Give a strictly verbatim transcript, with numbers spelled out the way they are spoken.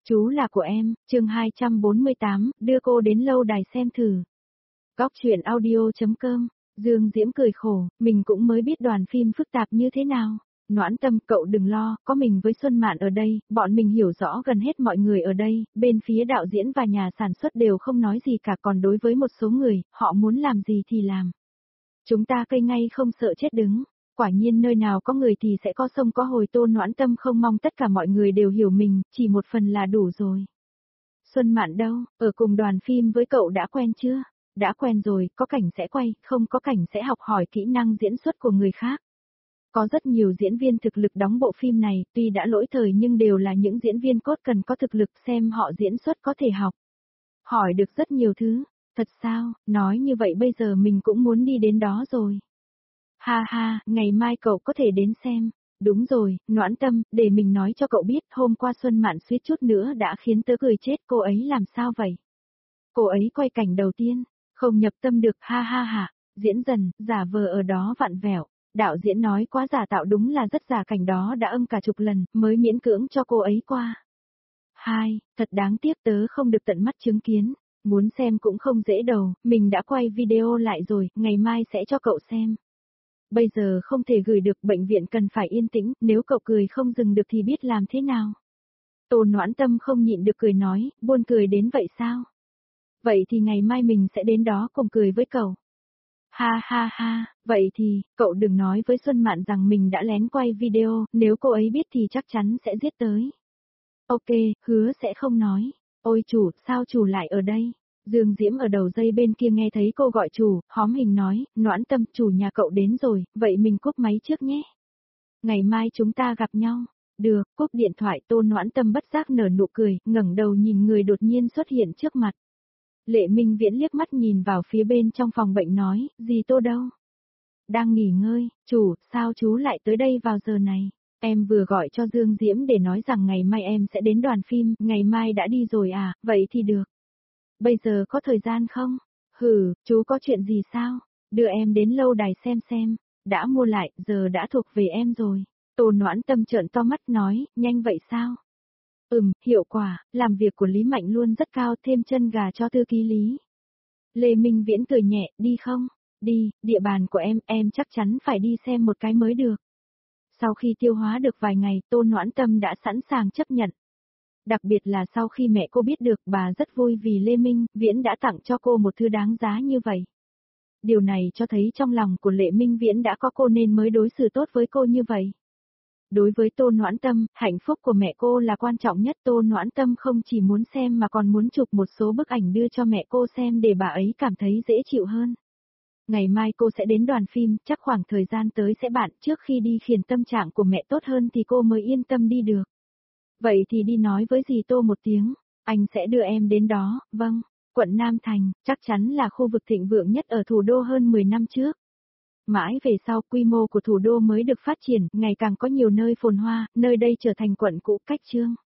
Chú là của em, chương hai trăm bốn mươi tám, đưa cô đến lâu đài xem thử. Góc truyện audio chấm com, Dương Diễm cười khổ, mình cũng mới biết đoàn phim phức tạp như thế nào. Noãn Tâm, cậu đừng lo, có mình với Xuân Mạn ở đây, bọn mình hiểu rõ gần hết mọi người ở đây, bên phía đạo diễn và nhà sản xuất đều không nói gì cả, còn đối với một số người, họ muốn làm gì thì làm. Chúng ta cây ngay không sợ chết đứng. Quả nhiên nơi nào có người thì sẽ có sông có hồi. Tô Noãn Tâm không mong tất cả mọi người đều hiểu mình, chỉ một phần là đủ rồi. Xuân Mạn đâu, ở cùng đoàn phim với cậu đã quen chưa? Đã quen rồi, có cảnh sẽ quay, không có cảnh sẽ học hỏi kỹ năng diễn xuất của người khác. Có rất nhiều diễn viên thực lực đóng bộ phim này, tuy đã lỗi thời nhưng đều là những diễn viên cốt cần có thực lực, xem họ diễn xuất có thể học. Hỏi được rất nhiều thứ, thật sao, nói như vậy bây giờ mình cũng muốn đi đến đó rồi. Ha ha, ngày mai cậu có thể đến xem. Đúng rồi, Noãn Tâm, để mình nói cho cậu biết, hôm qua Xuân Mạn suýt chút nữa đã khiến tớ cười chết, cô ấy làm sao vậy? Cô ấy quay cảnh đầu tiên, không nhập tâm được, ha ha ha, diễn dần, giả vờ ở đó vặn vẹo. Đạo diễn nói quá giả tạo, đúng là rất giả, cảnh đó đã âm cả chục lần, mới miễn cưỡng cho cô ấy qua. Hai, thật đáng tiếc tớ không được tận mắt chứng kiến, muốn xem cũng không dễ đâu, mình đã quay video lại rồi, ngày mai sẽ cho cậu xem. Bây giờ không thể gửi được, bệnh viện cần phải yên tĩnh, nếu cậu cười không dừng được thì biết làm thế nào. Tô Noãn Tâm không nhịn được cười nói, buồn cười đến vậy sao? Vậy thì ngày mai mình sẽ đến đó cùng cười với cậu. Ha ha ha, vậy thì, cậu đừng nói với Xuân Mạn rằng mình đã lén quay video, nếu cô ấy biết thì chắc chắn sẽ giết tới. Ok, hứa sẽ không nói. Ôi chủ, sao chủ lại ở đây? Dương Diễm ở đầu dây bên kia nghe thấy cô gọi chủ, hóm hình nói, Noãn Tâm, chủ nhà cậu đến rồi, vậy mình cúp máy trước nhé. Ngày mai chúng ta gặp nhau. Được, cúp điện thoại. Tô Noãn Tâm bất giác nở nụ cười, ngẩng đầu nhìn người đột nhiên xuất hiện trước mặt. Lệ Minh Viễn liếc mắt nhìn vào phía bên trong phòng bệnh nói, gì Tô đâu? Đang nghỉ ngơi, chủ, sao chú lại tới đây vào giờ này? Em vừa gọi cho Dương Diễm để nói rằng ngày mai em sẽ đến đoàn phim, ngày mai đã đi rồi à, vậy thì được. Bây giờ có thời gian không? Hừ, chú có chuyện gì sao? Đưa em đến lâu đài xem xem, đã mua lại, giờ đã thuộc về em rồi. Tô Noãn Tâm trợn to mắt nói, nhanh vậy sao? Ừm, hiệu quả, làm việc của Lý Mạnh luôn rất cao, thêm chân gà cho thư ký Lý. Lê Minh Viễn cười nhẹ, đi không? Đi, địa bàn của em, em chắc chắn phải đi xem một cái mới được. Sau khi tiêu hóa được vài ngày, Tô Noãn Tâm đã sẵn sàng chấp nhận. Đặc biệt là sau khi mẹ cô biết được, bà rất vui vì Lê Minh Viễn đã tặng cho cô một thứ đáng giá như vậy. Điều này cho thấy trong lòng của Lệ Minh Viễn đã có cô nên mới đối xử tốt với cô như vậy. Đối với Tô Noãn Tâm, hạnh phúc của mẹ cô là quan trọng nhất. Tô Noãn Tâm không chỉ muốn xem mà còn muốn chụp một số bức ảnh đưa cho mẹ cô xem để bà ấy cảm thấy dễ chịu hơn. Ngày mai cô sẽ đến đoàn phim, chắc khoảng thời gian tới sẽ bạn, trước khi đi khiến tâm trạng của mẹ tốt hơn thì cô mới yên tâm đi được. Vậy thì đi nói với dì Tô một tiếng, anh sẽ đưa em đến đó. Vâng, quận Nam Thành, chắc chắn là khu vực thịnh vượng nhất ở thủ đô hơn mười năm trước. Mãi về sau, quy mô của thủ đô mới được phát triển, ngày càng có nhiều nơi phồn hoa, nơi đây trở thành quận cũ cách trương.